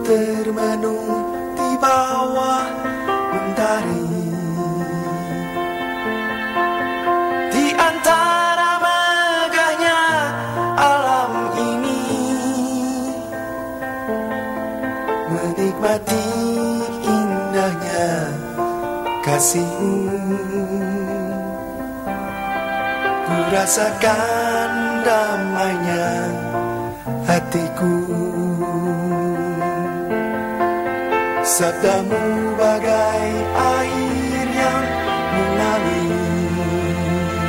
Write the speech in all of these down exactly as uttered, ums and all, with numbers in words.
termenung di bawah mentari, di antara megahnya alam ini, menikmati indahnya kasihmu. Ku rasakan damainya hatiku. Sabdamu bagai air yang mengalir,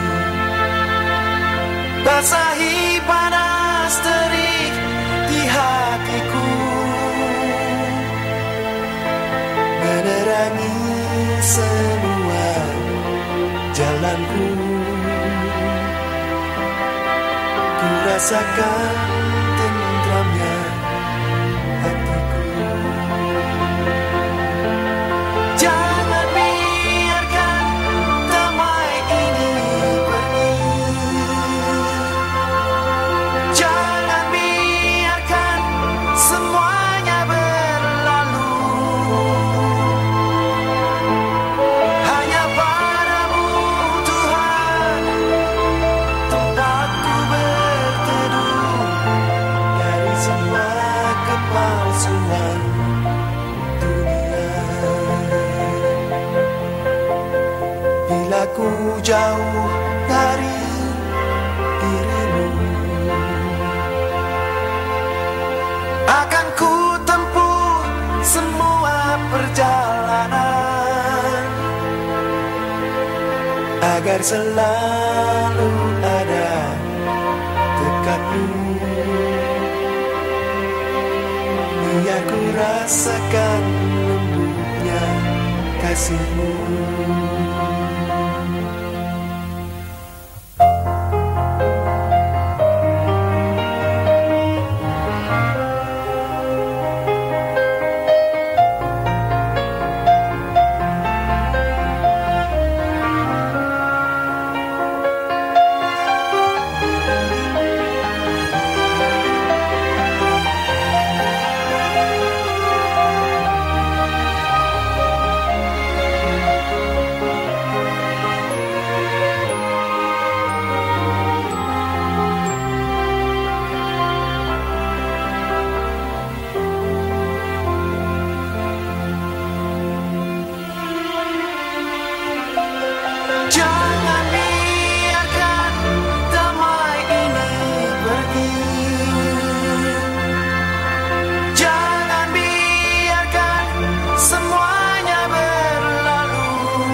basahi panas terik di hatiku, menerangi semua jalanku. Ku rasakan tentramnya hatiku. Jangan biarkan damai ini pergi, jangan biarkan semuanya berlalu. Hanya padamu Tuhan tempatku berteduh, dari semua kepalsuan dunia. Bila ku jauh dari dirimu, akan ku tempuh semua perjalanan, agar selalu ada dekatmu. Biar ku rasakan lembutnya kasihmu. Jangan biarkan damai ini pergi, jangan biarkan semuanya berlalu.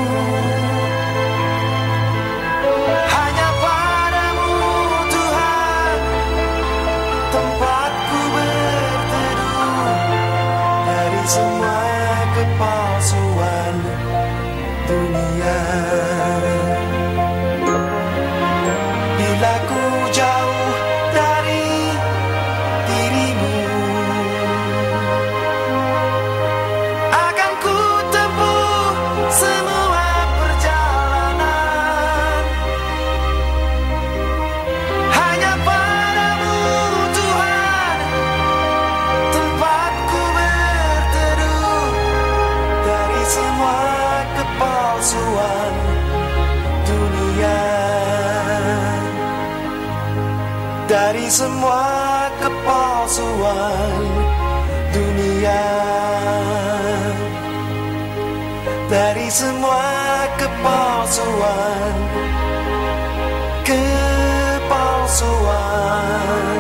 Hanya padamu Tuhan tempatku berteduh, dari semua kepalsuan dunia. Bila ku jauh dari dirimu, akan ku tempuh semua perjalanan, hanya padamu Tuhan tempatku berteduh, dari semua kepalsuan dunia. Dari semua kepalsuan dunia, dari semua kepalsuan, kepalsuan.